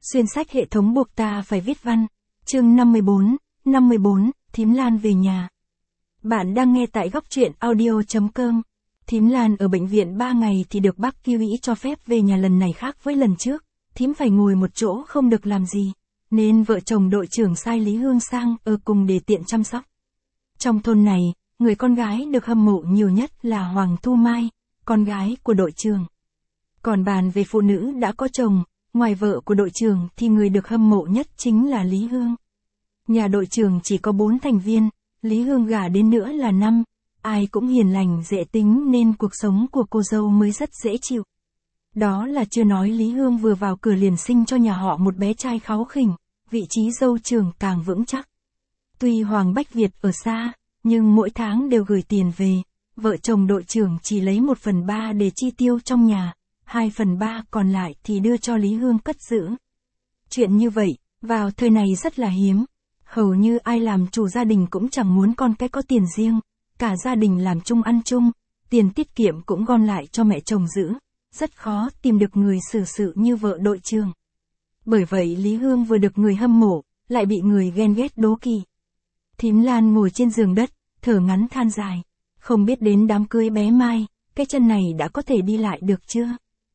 Xuyên sách hệ thống buộc ta phải viết văn. Chương 54, Thím Lan về nhà. Bạn đang nghe tại góc truyện audio.com. Thím Lan ở bệnh viện 3 ngày thì được bác Kiêu Ý cho phép về nhà, lần này khác với lần trước. Thím phải ngồi một chỗ không được làm gì, nên vợ chồng đội trưởng sai Lý Hương sang ở cùng để tiện chăm sóc. Trong thôn này, người con gái được hâm mộ nhiều nhất là Hoàng Thu Mai, con gái của đội trưởng. Còn bàn về phụ nữ đã có chồng, ngoài vợ của đội trưởng thì người được hâm mộ nhất chính là Lý Hương. Nhà đội trưởng chỉ có 4 thành viên, Lý Hương gả đến nữa là 5, ai cũng hiền lành dễ tính nên cuộc sống của cô dâu mới rất dễ chịu. Đó là chưa nói Lý Hương vừa vào cửa liền sinh cho nhà họ một bé trai kháu khỉnh, vị trí dâu trưởng càng vững chắc. Tuy Hoàng Bách Việt ở xa, nhưng mỗi tháng đều gửi tiền về, vợ chồng đội trưởng chỉ lấy 1/3 để chi tiêu trong nhà, 2/3 còn lại thì đưa cho Lý Hương cất giữ. Chuyện như vậy, vào thời này rất là hiếm. Hầu như ai làm chủ gia đình cũng chẳng muốn con cái có tiền riêng, cả gia đình làm chung ăn chung, tiền tiết kiệm cũng gom lại cho mẹ chồng giữ. Rất khó tìm được người xử sự như vợ đội trưởng. Bởi vậy Lý Hương vừa được người hâm mộ, lại bị người ghen ghét đố kỵ. Thím Lan ngồi trên giường đất, thở ngắn than dài. Không biết đến đám cưới bé Mai, cái chân này đã có thể đi lại được chưa?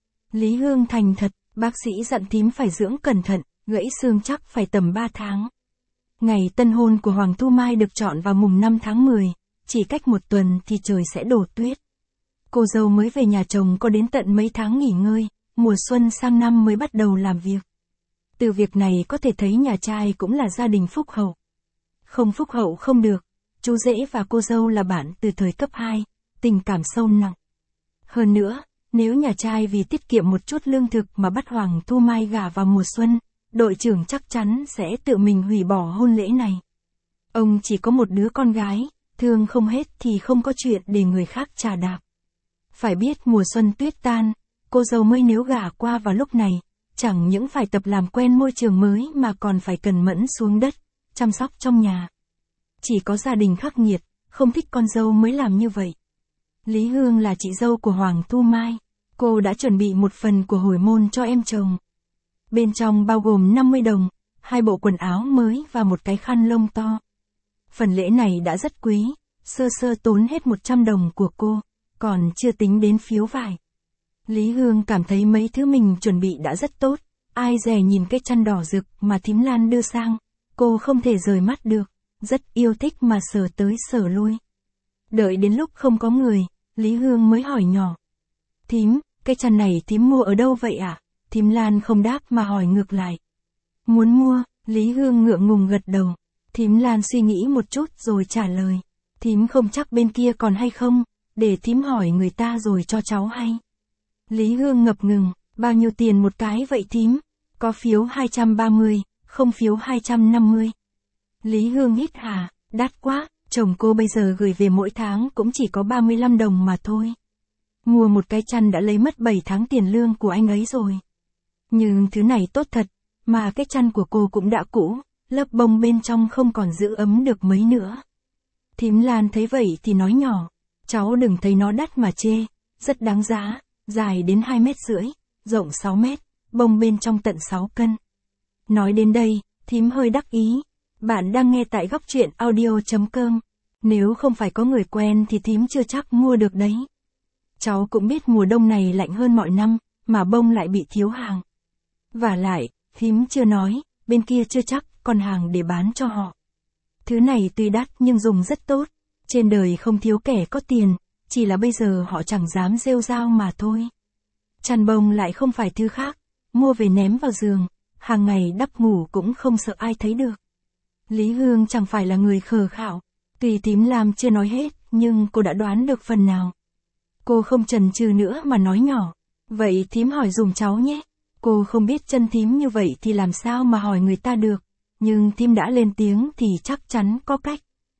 Lý Hương thành thật, bác sĩ dặn thím phải dưỡng cẩn thận, gãy xương chắc phải tầm 3 tháng. Ngày tân hôn của Hoàng Thu Mai được chọn vào mùng 5 tháng 10, chỉ cách 1 tuần thì trời sẽ đổ tuyết. Cô dâu mới về nhà chồng có đến tận mấy tháng nghỉ ngơi, mùa xuân sang năm mới bắt đầu làm việc. Từ việc này có thể thấy nhà trai cũng là gia đình phúc hậu. Không phúc hậu không được, chú rể và cô dâu là bạn từ thời cấp 2, tình cảm sâu nặng. Hơn nữa, nếu nhà trai vì tiết kiệm một chút lương thực mà bắt Hoàng Thu Mai gả vào mùa xuân, đội trưởng chắc chắn sẽ tự mình hủy bỏ hôn lễ này. Ông chỉ có một đứa con gái, thương không hết thì không có chuyện để người khác trà đạp. Phải biết mùa xuân tuyết tan, cô dâu mới nếu gả qua vào lúc này, chẳng những phải tập làm quen môi trường mới mà còn phải cần mẫn xuống đất, chăm sóc trong nhà. Chỉ có gia đình khắc nghiệt, không thích con dâu mới làm như vậy. Lý Hương là chị dâu của Hoàng Thu Mai, cô đã chuẩn bị một phần của hồi môn cho em chồng. Bên trong bao gồm 50 đồng, 2 bộ quần áo mới và một cái khăn lông to. Phần lễ này đã rất quý, sơ sơ tốn hết 100 đồng của cô, còn chưa tính đến phiếu vải. Lý Hương cảm thấy mấy thứ mình chuẩn bị đã rất tốt, ai dè nhìn cái chăn đỏ rực mà thím Lan đưa sang, cô không thể rời mắt được, rất yêu thích mà sờ tới sờ lui. Đợi đến lúc không có người, Lý Hương mới hỏi nhỏ. Thím, cái chăn này thím mua ở đâu vậy ạ? Thím Lan không đáp mà hỏi ngược lại. Muốn mua, Lý Hương ngượng ngùng gật đầu. Thím Lan suy nghĩ một chút rồi trả lời. Thím không chắc bên kia còn hay không, để thím hỏi người ta rồi cho cháu hay. Lý Hương ngập ngừng, bao nhiêu tiền một cái vậy thím? Có phiếu 230, không phiếu 250. Lý Hương hít hà, đắt quá, chồng cô bây giờ gửi về mỗi tháng cũng chỉ có 35 đồng mà thôi. Mua một cái chăn đã lấy mất 7 tháng tiền lương của anh ấy rồi. Nhưng thứ này tốt thật, mà cái chăn của cô cũng đã cũ, lớp bông bên trong không còn giữ ấm được mấy nữa. Thím Lan thấy vậy thì nói nhỏ, cháu đừng thấy nó đắt mà chê, rất đáng giá, dài đến 2,5 mét, rộng 6 mét, bông bên trong tận 6 cân. Nói đến đây, thím hơi đắc ý. Bạn đang nghe tại góc truyện audio.com. Nếu không phải có người quen thì thím chưa chắc mua được đấy. Cháu cũng biết mùa đông này lạnh hơn mọi năm, mà bông lại bị thiếu hàng. Vả lại, thím chưa nói, bên kia chưa chắc còn hàng để bán cho họ. Thứ này tuy đắt nhưng dùng rất tốt. Trên đời không thiếu kẻ có tiền, chỉ là bây giờ họ chẳng dám rêu rao mà thôi. Chăn bông lại không phải thứ khác, mua về ném vào giường, hàng ngày đắp ngủ cũng không sợ ai thấy được. Lý Hương chẳng phải là người khờ khạo, tuy thím Lam chưa nói hết, nhưng cô đã đoán được phần nào. Cô không chần chừ nữa mà nói nhỏ, vậy thím hỏi dùm cháu nhé. Cô không biết chân thím như vậy thì làm sao mà hỏi người ta được, nhưng thím đã lên tiếng thì chắc chắn có cách.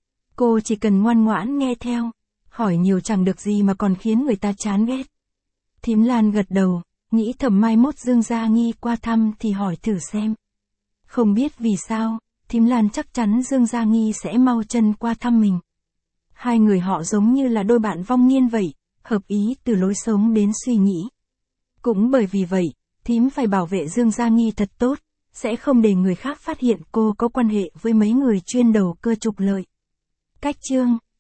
Cô chỉ cần ngoan ngoãn nghe theo, hỏi nhiều chẳng được gì mà còn khiến người ta chán ghét. Thím Lan gật đầu, nghĩ thầm mai mốt Dương Gia Nghi qua thăm thì hỏi thử xem. Không biết vì sao, thím Lan chắc chắn Dương Gia Nghi sẽ mau chân qua thăm mình. Hai người họ giống như là đôi bạn vong niên vậy, hợp ý từ lối sống đến suy nghĩ. Cũng bởi vì vậy, thím phải bảo vệ Dương Gia Nghi thật tốt, sẽ không để người khác phát hiện cô có quan hệ với mấy người chuyên đầu cơ trục lợi. Cách chương